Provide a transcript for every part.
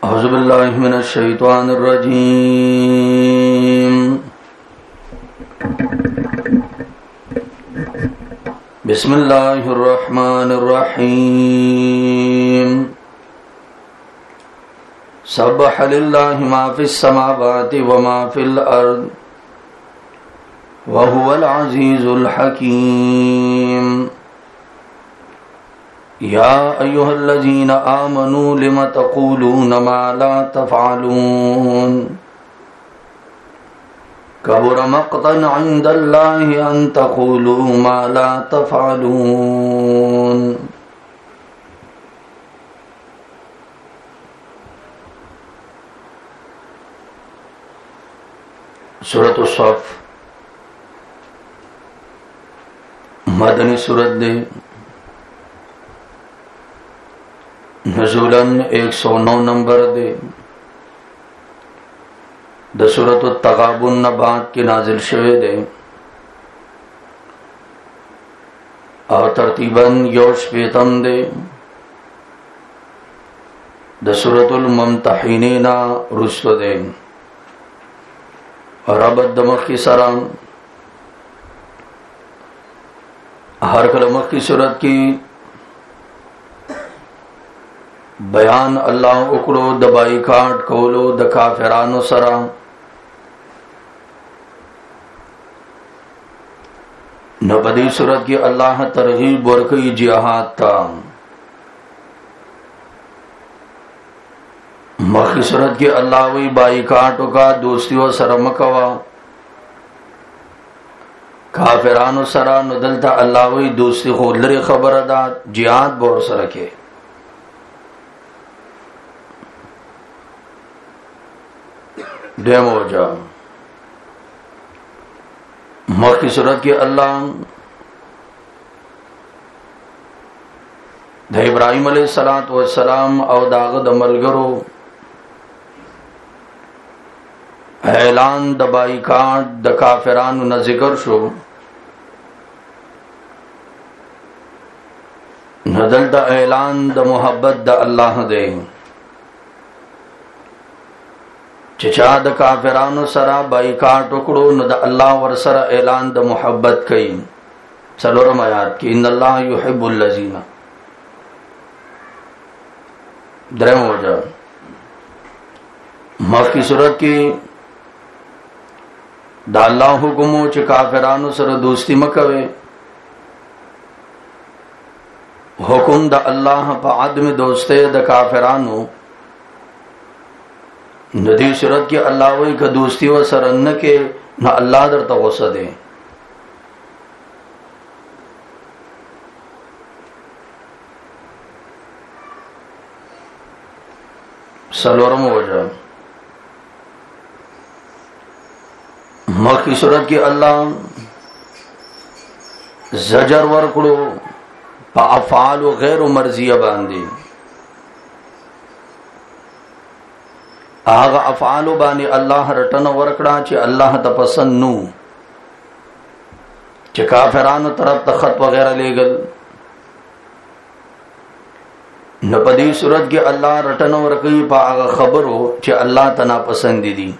औज़ुबिल्लाहि मिनश्शैतानिर्रजीम। बिस्मिल्लाहिर्रहमानिर्रहीम। सब्बह लिल्लाहि मा फिस समावाति व मा फिल अर्द व हुवल अज़ीज़ुल हकीम। या अय्युहल्लज़ीना आमनू लिमा तक़ूलूना मा ला तफ़अलून। कबुर मक़तन इंदल्लाहि अन तक़ूलू मा ला तफ़अलून। सूरत सफ़ मदनी सूरत दे नज़ूलन 109 नंबर दे द सूरत तग़ाबुन नबात के नाजिल शवे दे और तरतीबन योश पेतम दे द सूरतुल मुम्तहिनीना रुस्व दे और अबद मक्की सराम हर कलमक की सूरत की बयान अल्लाह उकड़ो दबाई काट कौलो द काफिरानो सरा नबदी सूरत की अल्लाह तरगीब बरकई जिहाद था। मखी सूरत की अल्लाह वही बाई काटो का दोस्तियों सरमकवा काफिरानो सरा नदलता अल्लाह वही दोस्ती खोलरे खबर अदा जिहाद बोर सरके डेम हो जा मक्की सूरत की अल्लाह द इब्राहिम अलैहिस्सलातु वस्सलाम और दागद अमलगरो ऐलान दबाई काट द काफिरान न जिक्र शो नदल द ऐलान द मोहब्बत द अल्लाह दे चिचा द काफिरानो सरा बाईकाट टुकड़ो न द अल्लाह वर सरा ऐलान द मोहब्बत कई सलोरम आयात की इन्नल्लाह युहिब्बुल लज़ीना द्रम हो जा मक्की सूरत की द अल्लाह हुकुमो च काफिरानो सरा दोस्ती मकवे हुकुम द अल्लाह पा आदमी दोस्ते द काफिरानो नदी सूरत के अल्लाह वही का दोस्ती व सरन्न के न अल्लाह दर तवस्सा दे सलोरम हो जा मक्की सूरत के अल्लाह जजर वरकड़ो पा अफ़ाल व गैर मर्जिया बांधी आगा अफ़ालो बानी अल्लाह रटन वरकड़ा चे अल्लाह तपसंद नू चे काफिरान तरफ तखत वगैरह ले गल नपदी सूरत के अल्लाह रटन वरकई पा आगा खबर हो चे अल्लाह तना पसंदी दी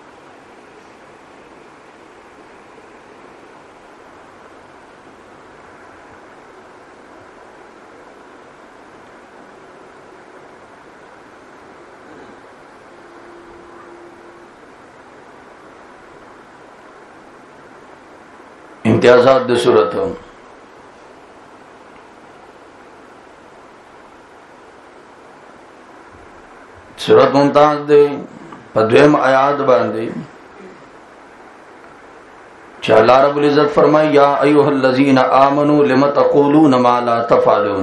इम्तियाज़ात द सूरत सूरत मुमताज दे पद्वेम आयात बांधे अल्लाह रब्बुल इज्जत फरमाए या अय्युहल्लज़ीना आमनू लिमा तक़ूलूना मा ला तफ़अलून।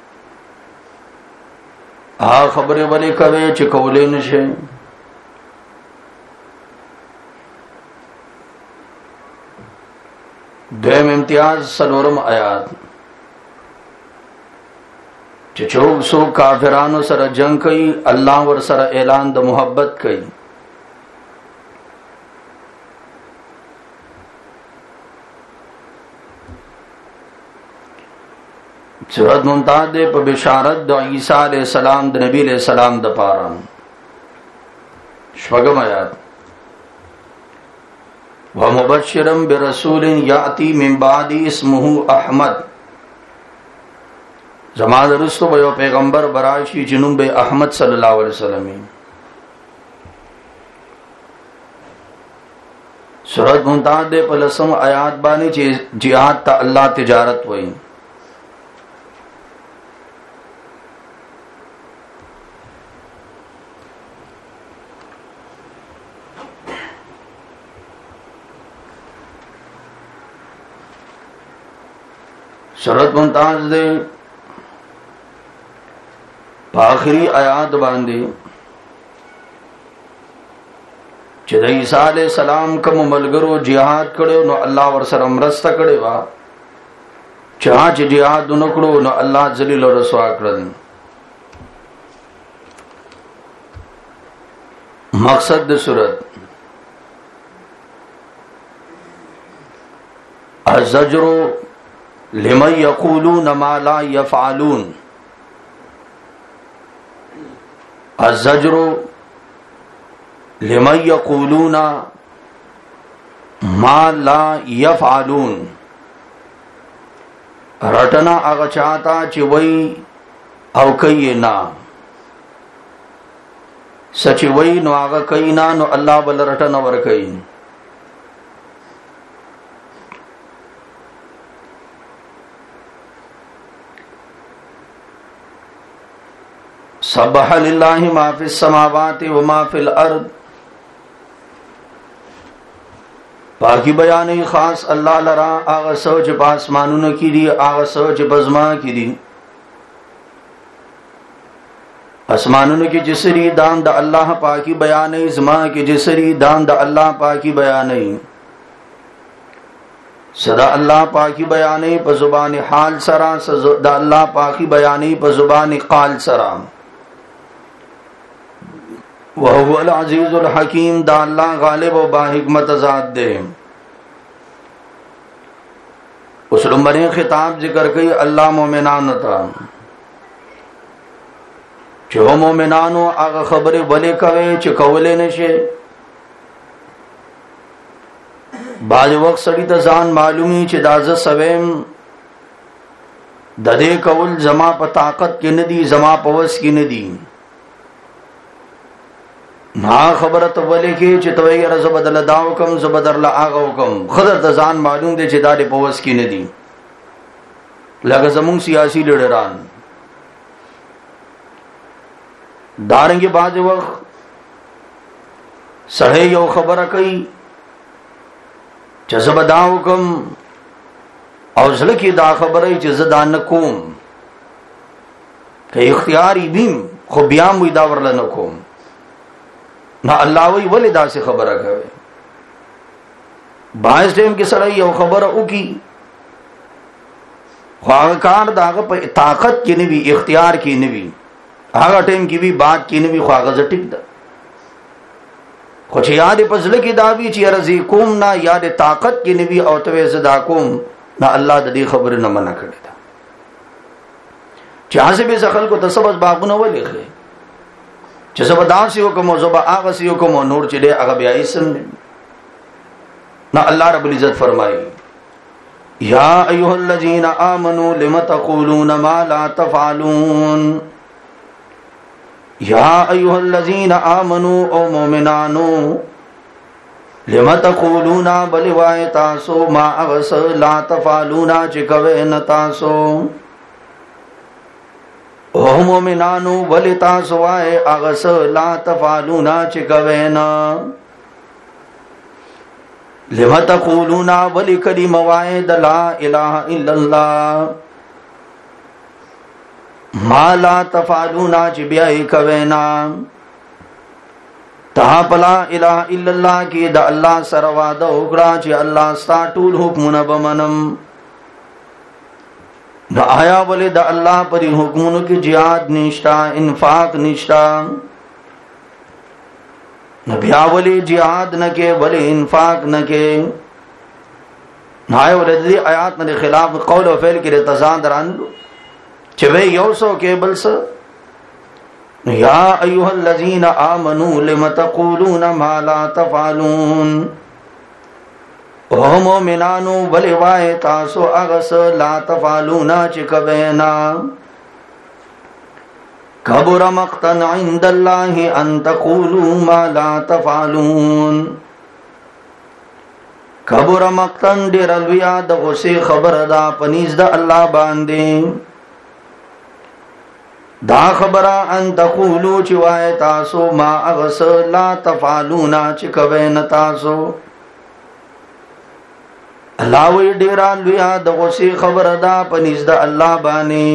आ खबरे वले कवे चे कौले नशे देम इम्तियाज सलोरम आयात चोग सो काफिरानो सर जंग कई अल्लाह वर सर ऐलान द मोहब्बत कई सूरत मुमताज दे पर बिशारत द ईसा अलैहि सलाम द नबी अलैहि सलाम द पारा شپږم آیات ومبشرا برسول یاتی من بعدی اسمه احمد زمان رستو به پیغمبر براشی جنوب به احمد صلی الله علیه وسلم. سورۃ ممتاز دے پلسم آیات باندې چې jihad ته الله تجارت وایي. سورۃ ممتاز دے آخری آیات باندې چې د عیسی علی السلام کوم ملګرو jihad کړو نو الله ورسره مرسته کړې وا. چې jihad نکړو نو الله ذلیل او رسوا کړل. مقصد د سورۃ الزجر لمن یقولون ما لا یفعلون. الزجر لمن یقولون ما لا یفعلون. رټنا هغه چاته چې وای او کوي نه، سچ وای نو هغه کوي نه، نو الله بل رټنا ور کوي. سبح للہ ما فی السماوات و ما فی الارض. پاکی بیانی خاص اللہ لرا آغا سوچ پا اسمانون کی دی، آغا سوچ بزما کی دی. اسمانون کی جسری دان دا اللہ پاکی بیانی، زما کی جسری دان دا اللہ پاکی بیانی. صدا اللہ پاکی بیانی پا زبان حال سرا، دا اللہ پاکی بیانی پا زبان قال سرا. وهو العزیز الحکیم، دا اللہ غالب و با حکمت ذات دے. اس نمبر خطاب ذکر کئی اللہ مومنان تا چو مومنانو آغا خبر ولی کوئے چو کولے نشے. بعض وقت سڑی تا زان معلومی چی داز سویم ددے کول زما پا طاقت کی ندی، زما پا وس کی ندی. نا خبرت ولی کی چې توی را زبدل داو کم زبدر لا آغاو کم خدر تزان معلوم دے چې داری پوس کی ندی. لگا زمون سیاسی لیڈران دارنگی باز وقت سڑے یو خبر کئی چې زبداو کم او زلکی دا خبری چې زدان نکوم کہ اختیاری بیم خو بیام وی دا ورل نکوم. نا اللہ وی ولی دا سے خبر کوي. باعث ٹیم کی سڑائی یو خبر او کی خواہ کار دا آغا پا طاقت کی نبی، اختیار کی نبی، آغا ٹیم کی بھی بات کی نبی خواہ غزہ ٹک دا. خوچ یاد پزل کی دا بھی چی رضی کوم نا یاد طاقت کی نبی او توی زدا کوم نا اللہ دا دی خبر نمانا کردی دا. چی حسب زخل کو تصبت باقو نولی خواہ چې زبا داسې وکم او زبا آغا سی وکم او نور چې دی هغه بیا اسم دی. نو الله رب العزت فرمایي یا ایها الذین آمنوا لم تقولون ما لا تفعلون. یا ایها الذین آمنوا او مومنانو لم تقولون بل وای تاسو ما اغس لا تفعلون چې کوي نه تاسو. او مومنانو ولی تاسو وای اغس لا تفعلون چې کوینا. لما تقولون ولی کلمه وای د لا اله الا الله ما لا تفعلون چې بیا یې کوینا. تا پلا الہ الا اللہ کی دا اللہ سره وعده وکړه چې الله ستا ټول حکمونه بمنم. دا آیا ولې دا الله پر حکمونو کې jihad نشتا، انفاق نشتا، نبی اولی jihad نه کې ولې انفاق نه کې. نای ولې دې آیات نه خلاف قول او فعل کې تضاد دران چې وې یو سو کې بل څه یا ایها الذین آمنوا لم تقولون ما لا تفعلون او مومنانو ولی وای تاسو اغس لا تفعلون چې کوینا کبر مقتا عند الله ان تقولوا ما لا تفعلون کبر مقتا ډیر لوی د غصه خبر دا پنيز د الله باندې دا خبره ان تقولوا چې وای تاسو ما اغس لا تفعلون چې کوینا تاسو الله وی ډیر لوی د غصه خبره دا پنيز د الله باندې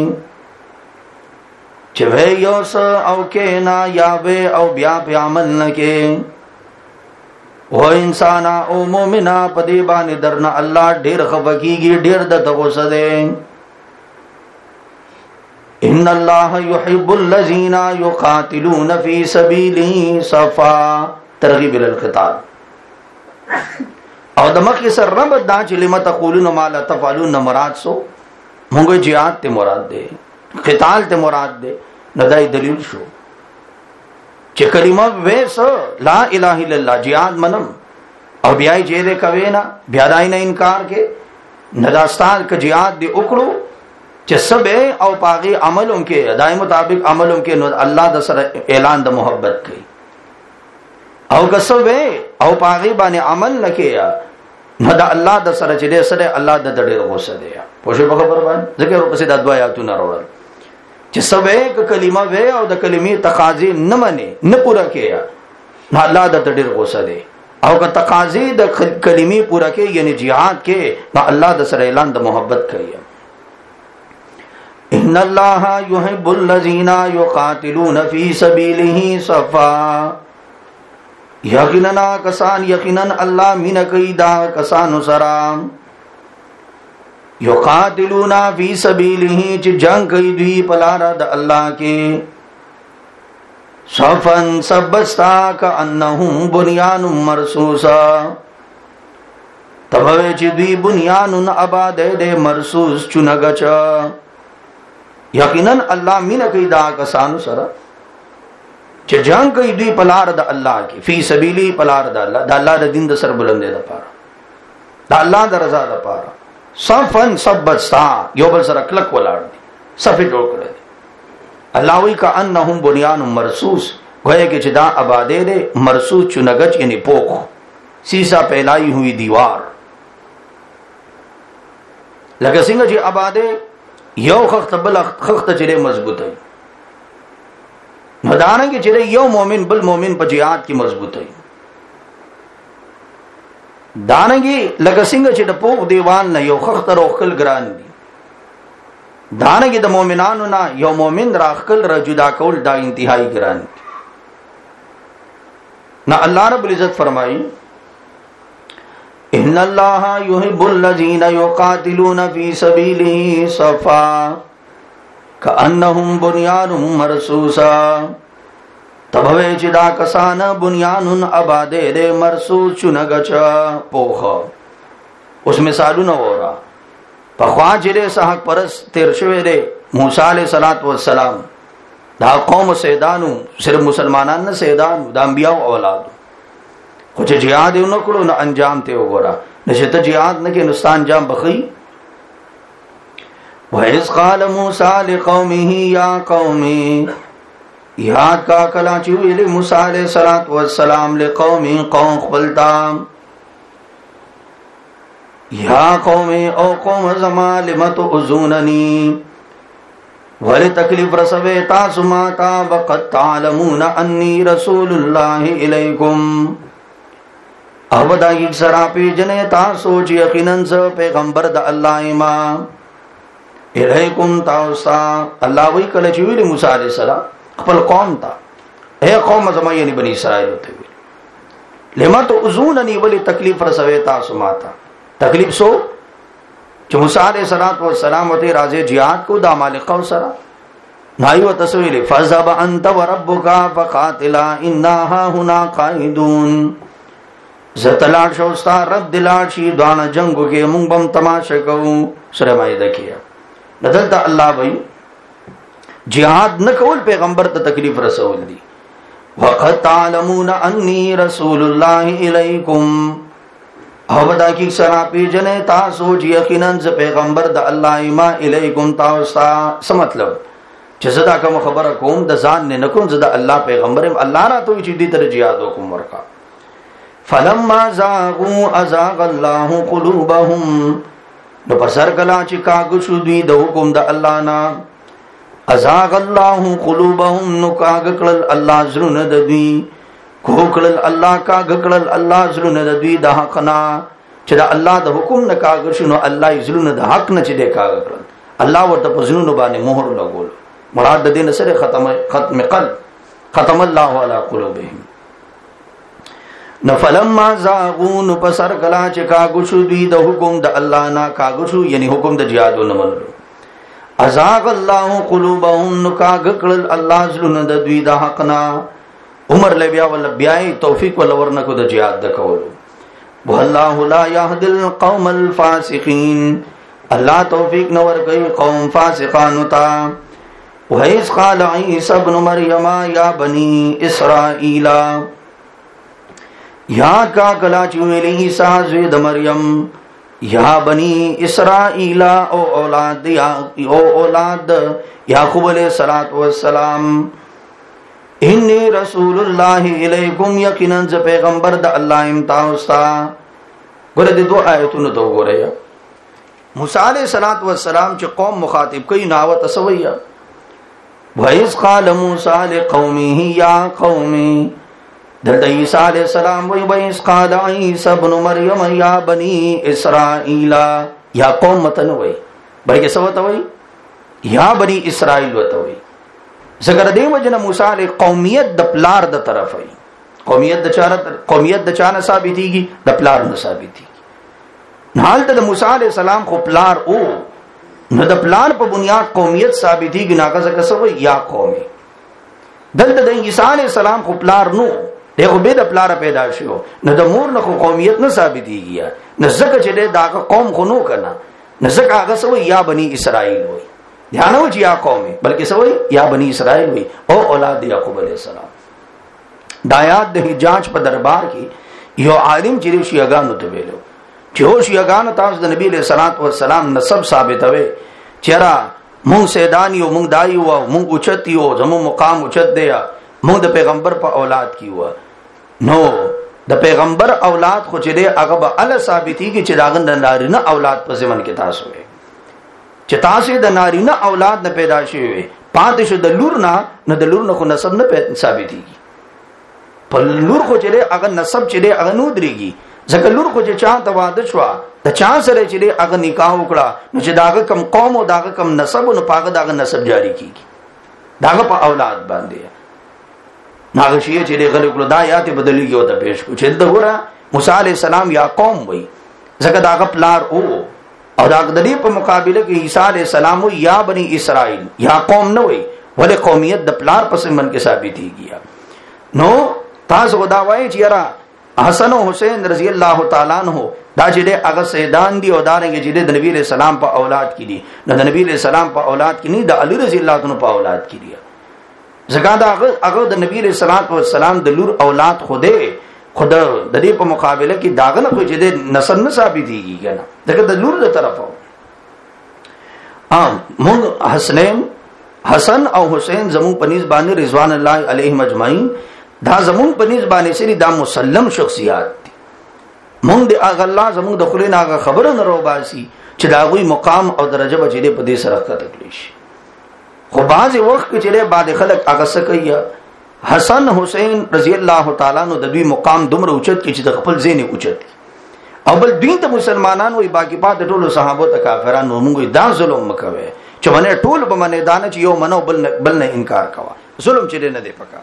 چې وې یوس او کینا یا وې او بیا په عمل نکې او انسان او مؤمنا په دې باندې درنه الله ډېر خفقيږي ډېر د غصه ده ان الله يحب الذين يقاتلون في سبيله صفا ترغيب القتال او د مخکې سره رب دا چې لم تقولون ما لا تفعلون مراد سو موږ jihad ته مراد ده قتال ته مراد ده ندای دلیل شو چې کلمه وېس لا اله الا الله jihad منم او بیا یې جې کوي نه بیا دای نه انکار کې نداستان ک jihad دی وکړو چې سبه او پاغي عملوں کې دای مطابق عملوں کې نو الله د سره اعلان د محبت کوي او کسبه او پاغي باندې عمل نکیا نو دا الله د سره چې دې سره الله د ډېر غوسه دی پوښې په خبر باندې ځکه ورپسې د دعا آیاتونه راوړل چې سبه ک کلمه وې او د کلمې تقاضي نه مني نه پورا کیا نو الله د ډېر غوسه دی او که تقاضي د کلمې پورا کې یعنی jihad کې نو الله د سره اعلان د محبت کوي ان الله يحب الذين يقاتلون في سبيله صفا یقینا کسان یقینا الله مين کوي دا کسانو سره یقاتلون فی سبیله چې جنگ کوي دوی په لار د الله کې صفن سبستا کانهم بنیان مرصوصا تبوی چې دوی بنیان آباد دې مرصوص چونګچ یقینا الله مين کوي دا کسانو سره چې جنگ کوي دوی په لار د الله کې فی سبیلی په لار د الله د الله د دین د سر بلندې لپاره د الله د رضا لپاره صفن سبستا یو بل سره کلک ولاړ دي صفه جوړ کړل الله وی کا انهم بنیان مرصوص گویا کہ چې دا آبادې ده مرصوص چونګچ یعنی پوخ سیسا پھیلائی ہوئی دیوار لکه څنګه چې آبادې یو خخت بل خخت چې مضبوطه مدانه کې چې یو مؤمن بل مؤمن په jihad کې مضبوطه دانګي لکه څنګه چې د پوخ دیوان نه یو خخت روخل ګران دي دانګي د مؤمنانو نه یو مؤمن راخل را جدا کول دا انتهایی ګران دي نه الله رب العزت فرمایي ان الله يحب الذين يقاتلون في سبيله صفا کانهم بنیان مرصوصا تبوی چې دا کسان بنیان آباد دې مرصوص چونګچ پوخه اوس مثالونه وره په خوا چې صحق پرس تیر شوی دی موسی علیہ الصلوۃ والسلام دا قوم سیدانو صرف مسلمانان نه سیدانو د انبیاء اولاد خو چې jihad یې نکړو نو انجام ته وګوره نشته jihad نه کې نستان انجام بخي وَإِذْ قَالَ مُوسَى لِقَوْمِهِ يَا قَوْمِ یاد کا کلا چې ویل موسی علیہ الصلوۃ والسلام لقوم قوم خپلتا یا قوم او قوم زما لمت اذوننی ول تکلیف رسوي تاسو ما تا وقت تعلمون انی رسول الله الیکم او دا یک سرا پی جنې تاسو چې یقینا پیغمبر د الله ما الیکم تاسو الله وی کله چې ویل موسی علیہ السلام خپل قوم ته اے قوم زما یعنی بنی اسرائیل ته ویل لما تؤذوننی ولی تکلیف رسوي تاسو ما تا تکلیف سو چې موسی علیہ السلام ته راځي jihad کو د مالک سره نایو تسویل فذهب انت وربك فقاتلا انها هنا قائدون زتلاړ شو ستا رب دلاړ شي دوانه جنگو کې مونږ بم تماشا کوو سره مایده کیه دلته الله وایي jihad نه کول پیغمبر ته تکلیف رسول دي. وقد تعلمون انی رسول الله الیکم، او دا کی سره پیجنې تاسو چې یقینا ز پیغمبر د الله ما الیکم تاسو ته. څه مطلب چې زدا کوم خبره کوم د ځان نه کوم، زدا الله پیغمبر الله را ته چې دې تر jihad وکم ورکا. فلما زاغوا ازاغ الله قلوبهم، نو پسر کلا چې کاغ شو دوی د حکم د الله نه. ازاغ الله قلوبهم، نو کاغ کړل الله زړونه د دوی، کوکړل الله کاغ کړل الله زړونه د دوی د حق نه. چې د الله د حکم نه کاغ شو نو الله زړونه د حق نه چې د کاغ کړل، الله ورته په زړونو باندې مهر لګول. مراد د دې نه سره ختم قلب، ختم الله علی قلوبهم. نفلما زاغون پسر کلا چې کاغ شو دوی د حکم د الله نه، کاغ شو یعنی حکم د جهاد نه منلو. ازاغ الله قلوبهم، نو کاغ کړل الله زړونه د دوی د حق نه. عمر لبیا ول بیاي توفیق ول ورنکو د jihad د کولو. والله لا يهدي القوم الفاسقين، الله توفیق نور کوي قوم فاسقانو ته. وَإِذْ قَالَ عِيسَى ابْنُ مَرْيَمَ يَا بَنِي إِسْرَائِيلَ، یاد کا کلا چې ویلي عیسی زوی د مریم، یا بنی اسرائیل او اولاد یعقوب علیہ الصلوۃ والسلام، انی رسول الله الیکم، یقینا ز پیغمبر د الله امتاستا. ګوره د دوه آیتونو ته وګورئ. موسی علیہ الصلوۃ والسلام چې قوم مخاطب کوي ناوه تسویہ، وَإِذْ قَالَ مُوسَى لِقَوْمِهِ يَا قَوْمِ، دلته عیسی علیہ السلام وی وَإِذْ قَالَ عِيسَى ابْنُ مَرْيَمَ يَا بَنِي إِسْرَائِيلَ، یا قوم متن وی بلکې څه وته وی یا بنی اسرائیل وته وی. ذکر دی وجنه موسی علیہ قومیت د پلار د طرف وی، قومیت د چانه ثابتېږي د پلار نه ثابتېږي. حالت د موسی علیہ السلام خو پلار او نو د پلان په بنیاد قومیت ثابتېږي. ناګه څه کوي یا قومي. دلته د عیسی علیہ السلام خو پلار نو دغه به د پلار پیدا شو، نو د مور نه خو قومیت نه ثابتېږي. نه ځکه چې دغه قوم خو نو کنه، نه ځکه هغه سوی یا بنی اسرائیل وي، یا نه چې یا قومي، بلکې سوی یا بنی اسرائیل وي او اولاد یعقوب علیہ السلام. د آیات د حجاج په دربار کې یو عالم چې شیعاګانو ته ویلو چې هو شیعاګانو تاسو د نبی علیہ الصلوۃ والسلام نسب ثابتوي، چیرې مونږ سیدان یو، مونږ دای یو، مونږ اوچت یو، زمو مقام اوچت دی، مونږ د پیغمبر په اولاد کې و. نو د پیغمبر اولاد خو چې دی هغه به ال ثابتېږي چې داغه د نارینه اولاد په ځمن کې تاسو وي، چې تاسو د نارینه اولاد نه پیدا شوی پاتې شو د لور نه، نو د لور نه خو نسب نه ثابتېږي. په لور خو چې دی هغه نسب چې دی هغه نو درېږي، ځکه لور خو چې چا ته واده شو د چا سره چې هغه نکاح وکړه، نو چې داغه کم قوم او داغه کم نسب نو پاګه داغه نسب جاری کیږي داغه په اولاد باندې. ناغه شی چې غل کړه دا آیات بدلېږي او د پیش کو چې دغه موسی علیہ السلام یا قوم وای، ځکه داغه پلار او داغه د دې په مقابله کې عیسی علیہ السلام یا بنی اسرائیل یا قوم نه وای، ولې قومیت د پلار پس من کې ثابتېږي. نو تاسو دا وایي چې یاره حسن و حسین رضی اللہ تعالیٰ عنہ دا چې هغه سیدان دي او دارنګ چې د نبی علیہ السلام په اولاد کې دي، نو د نبی علیہ السلام په اولاد کې نه د علی رضی الله عنه په اولاد کې دي. ځکه دا هغه د نبی علیہ السلام د لور اولاد خوده خود د دې په مقابله کې داغه نه خو چې د نسب نه ثابتېږي کنه، دغه د لور د طرفه مونږ حسن او حسین زمون پنځ باندې رضوان الله علیهم اجمعین دا زمون پنځ باندې سری دا مسلم شخصیات دي. مونږ د هغه الله زمون د خلینو هغه خبره نه روباسي چې دا غوي مقام او درجه بچي په دې سره کتل شي. خو بعض وخت کې چې بعد خلک هغه سکیه حسن حسین رضی الله تعالی عنہ د دوی مقام دومره اوچت کې چې د خپل ځین اوچت، او بل دین ته مسلمانانو وي باقی پات ټولو صحابه ته کافرانو موږ دا ظلم مکوي چې باندې ټول به باندې دانه چې یو منو بل نه انکار کوا، ظلم چې نه دی پکا.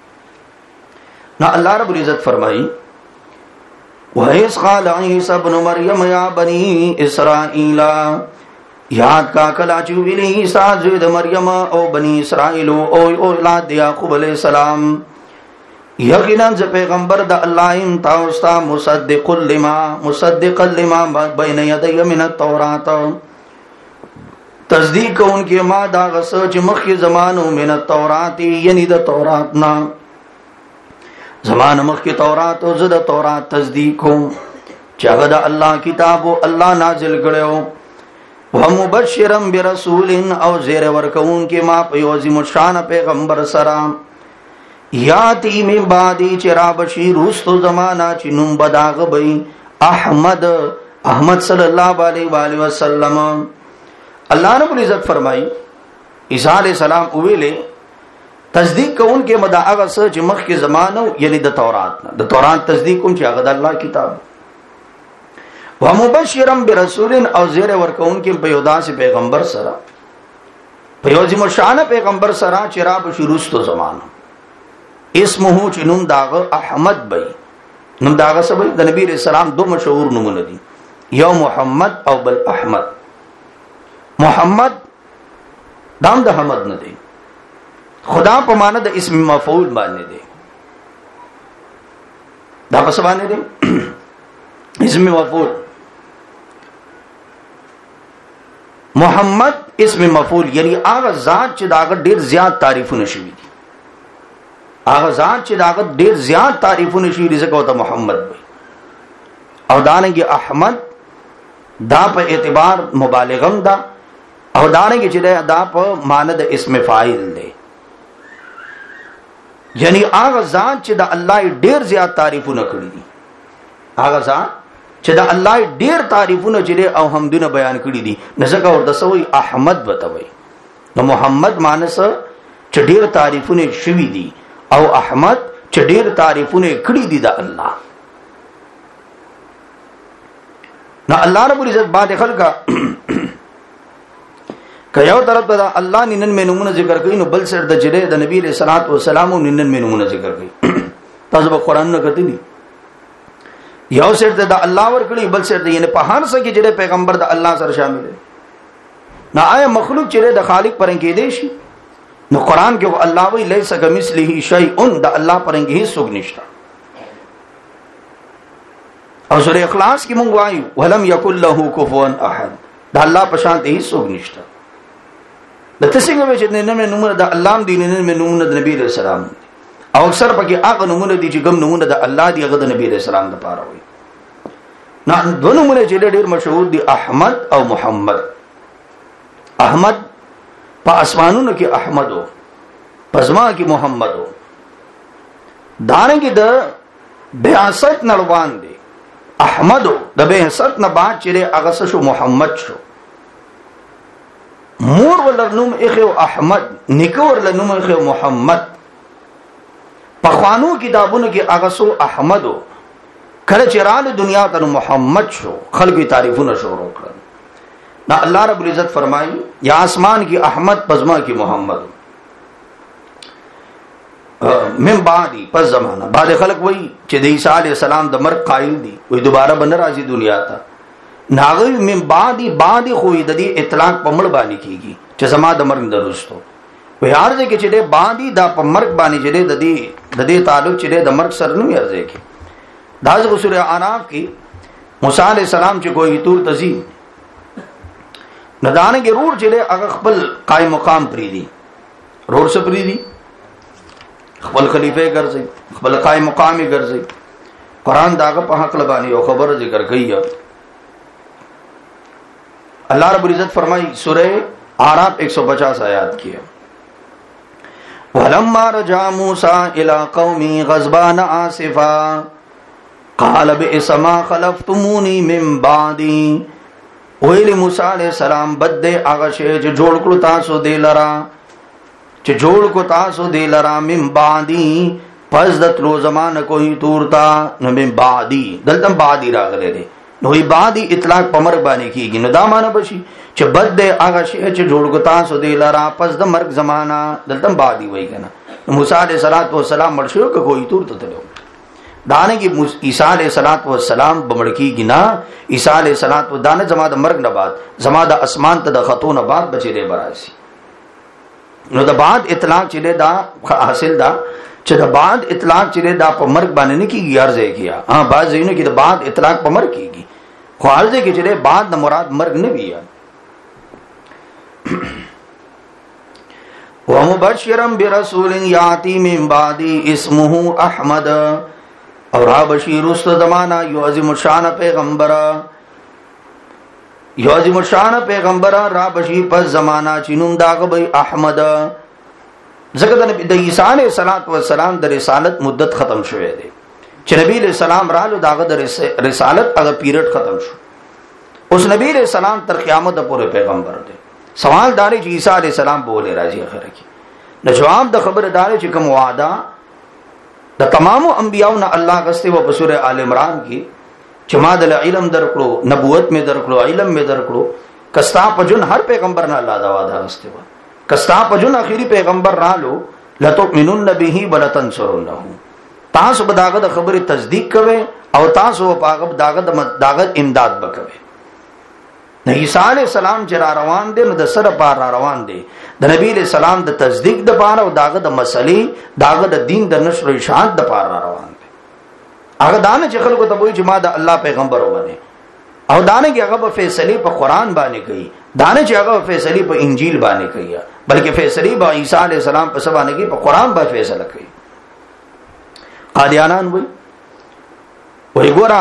نہ اللہ رب العزت فرمائی وَإِذْ قَالَ عِيسَى ابْنُ مَرْيَمَ يَا بَنِي إِسْرَائِيلَ، یاد کا کلا چې ویلي عیسی زوی د مریم او بنی اسرائیل او اولاد یعقوب علیہ السلام، یقینا ز پیغمبر د الله ان تاسو مصدق لما بین یدی من التوراۃ، تصدیق کوونکې ما دا غسه چې مخکې زمانو من التورات یعنی د تورات نه زمانه مخکې تورات او زه د تورات تصدیق کوم چې هغه د الله کتاب او الله نازل کړو ومبشرا برسول او زیر ورکون کې ما په یو عظیم شان پیغمبر سره یاتی من بعدی چرا بشیر رستو زمانہ چې نوم بداغ بئی احمد صلی الله علیه و آله وسلم. الله رب العزت فرمای عیسی علیہ السلام ویلې تصدیق کوون کې مدا هغه څه چې مخکې زمانو یعنی د تورات نه د تورات تصدیق کوم چې هغه د الله کتاب ومبشرا برسول او زیر ورکون کې په یو داسې پیغمبر سره په یو عظیم شان پیغمبر سره چې را بشیر رستو زمانہ اسمه چې نوم داغه احمد بی نوم داغه سبب د نبی رسول الله دو مشهور نومونه دي یو محمد او بل احمد. محمد دام د حمد نه دی خدا په معنا د اسم مفعول باندې دی دا په څه باندې دی اسم مفعول محمد اسم مفعول یعنی هغه ذات چې داغه ډیر زیات تعریفونه شوی دي هغه ذات چې داغه ډیر زیات تعریفونه شي رزق او ته محمد وي او دانګي احمد دا په اعتبار مبالغم دا او دانګي چې دا په معنی د اسم فاعل دی یعنی هغه ذات چې د الله ډیر زیات تعریفونه کړی دي هغه ذات چې د الله ډیر تعریفونه چې او حمدونه بیان کړی دي نزدګه ورته سوی احمد وتوي نو محمد مانس چې ډیر تعریفونه شوی دي او احمد چې ډیر تعریفونه کړی دي د الله. نو الله رب العزت بعد خلقا کيو طرف ته الله نن منونه ذکر کوي نو بل سر د جره د نبی له صلوات و سلام نن منونه ذکر کوي تاسو په قران نه کتلی یو سر ته د الله ور کړی بل سر ته یعنی په هر څه کې جره پیغمبر د الله سره شامل دی نه آیا مخلوق چې د خالق پرنګ کې دی شي نو قران کې الله وی لیس کمثله شیء د الله پرنګ هیڅ څوک نشته او سورہ اخلاص کې مونږ وایو ولم یکن له کفوا احد د الله په شان هیڅ څوک نشته د تاسو چې نن نومونه د الله دین نن نومونه د نبی رسول الله او اکثر پکې هغه نومونه دي چې کوم نومونه د الله دی هغه د نبی رسول الله لپاره وي نه دوه نومونه چې ډېر مشهور دي احمد او محمد. احمد په اسمانونو کې احمد او پزما کې محمد او دانګي د بیاست نړوان دي احمد د بیاست نه بعد چې هغه شو محمد شو مور ولرنوم اخو احمد نکور لنوم اخو محمد په خوانو کتابونو کې هغه سو احمد کله چې رااله دنیا ته محمد شو خلقي تعریفونه شروع کړل. نا الله رب العزت فرمایي یا آسمان کی احمد پزما کی محمد من بعدی پس زمانہ بعد خلق وای چې د عیسی علی السلام د مرګ قائل دي وای دوباره بن راځي دنیا ته ناغوی من بعدی خو د دې اطلاق په مړ باندې کیږي چې زما د مرګ درستو وای ارزه کې چې د باندې دا په مرګ باندې چې د دې تعلق چې د مرګ سره نه ارزه کې دا سورہ اعراف کې موسی علی السلام چې کوئی تور تزي ندانه کې روړ چې هغه خپل قائم مقام پری دي روړ څه پری دي خپل خلیفہ ګرځي خپل قائم مقامي ګرځي قران داغه په حق لبانی یو خبر ذکر کوي اللہ رب العزت فرمائی سورہ اعراف 150 آیات کی ہے وَلَمَّا رَجَعَ مُوسَىٰ إِلَىٰ قَوْمِهِ غَضْبَانَ آسِفًا قَالَ بِئْسَ مَا خَلَفْتُمُونِي مِن بَعْدِي ویلی موسی علیہ السلام بد دے هغه شی چې جوړ کړو تاسو دې لرا من بعدی پس د تلو زمانه کوئی تورتا نو من بعدی دلته بعدی راغله دي نو بعدی اطلاق په مرګ باندې کیږي نو دا معنی بشي چې بد دے هغه شی چې جوړ کړو تاسو دې لرا پس د مرګ زمانہ دلته بعدی وای کنه موسی علیہ السلام مرشو کوئی تورته تلو دانه کې عیسی علیہ السلام بمړکی گنا عیسی علیہ السلام دانه زما د مرګ نه بعد زما د اسمان ته د خطو نه بعد بچی دی براسي نو د بعد اطلاق چې دا حاصل دا چې د بعد اطلاق چې دا په مرګ باندې نه کیږي ارزه کیا ها بعض زینو کې د بعد اطلاق په مرګ کیږي خو ارزه کې چې بعد د مراد مرګ نه وی ومبشرا برسول یاتی من بعدی اسمه احمد، اور بشیر است زمانہ یو عظیم الشان پیغمبر را بشیر پس زمانہ چنوم داغ بی احمد. زکر نبی د عیسی علیہ السلام د رسالت مدت ختم شوه دی، چې نبی علیہ السلام رالو داغ د رسالت هغه پیریډ ختم شو. اوس نبی علیہ السلام تر قیامت پورې پیغمبر دی. سوال داري چې عیسی علیہ السلام بوله راځي اخر کې نو جواب د خبر داري چې کوم وعده د تمام انبیاء نه الله غسته و په سوره آل عمران کې چې ما د علم درکړو، نبوت می درکړو، علم می درکړو، کستا پجن هر پیغمبر نه الله دا وعده غسته و، کستا پجن اخیری پیغمبر رالو لتؤمنون به ولتنصرونه، تاسو به داغه د خبره تصدیق کوئ او تاسو په هغه داغه امداد وکوي. عیسی علیہ السلام چې را روان دي نو د سره پار را روان دي د نبی علیہ السلام د تصدیق د پاره او داغه د مسلې داغه د دین د نشر او اشاعت د پاره را روان دي. هغه دانه چې خلکو ته وایي چې ما د الله پیغمبر وونه، او دانه کې هغه په فیصله په قران باندې کوي، دانه چې هغه فیصله په انجیل باندې کوي، بلکې فیصله په عیسی علیہ السلام په سبا نه کې په قران باندې فیصله کوي. قادیانان وایي ګورا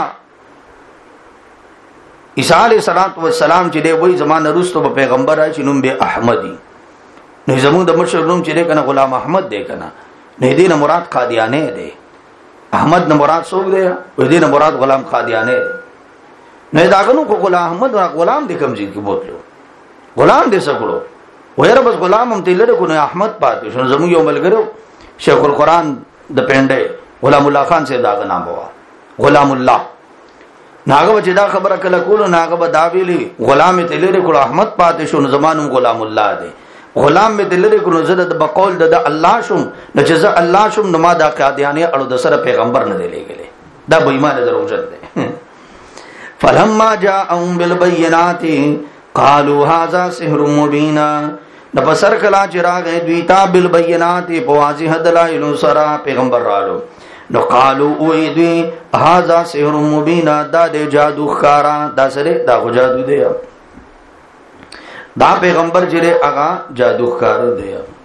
عیسی علیہ السلام چې دی وای زمانه رستو په پیغمبر راځي نوم به احمدی، نو زمون د مشر نوم چې دی کنه غلام احمد دی کنه، نه دې نه مراد قادیانه دی، احمد نه مراد څوک دی، و دې نه مراد غلام قادیانه دی. نه دا غنو کو غلام احمد غلام دې کمزې کې بوتلو، غلام دې سکړو وایره بس غلام هم تل له کو نه احمد پاتې شنو. زمو یو ملګرو شیخ القرآن د پنده غلام الله خان سے دا نام بوا غلام الله، ناغه چې دا خبره کله کولو ناغه به دا ویلي غلام ته لری کول احمد پاتې شو نو زمانو غلام الله دی، غلام می ته لری کول زړه د بقول د الله شوم نو چې زه الله شوم نو ما دا قادیانه اړو د سره پیغمبر نه دی لګلې، دا به ایمان دروژت دی. فلما جاءهم بالبينات قالوا هذا سحر مبين، د بسر کلا چراغ دوی تا بالبينات په واضح دلایل سره پیغمبر رالو نو قالو اوی دوی هازا سحر مبین، دا دے جادو خارا، دا سرے دا خو جادو دے، دا پیغمبر جرے اغا جادو خار دے.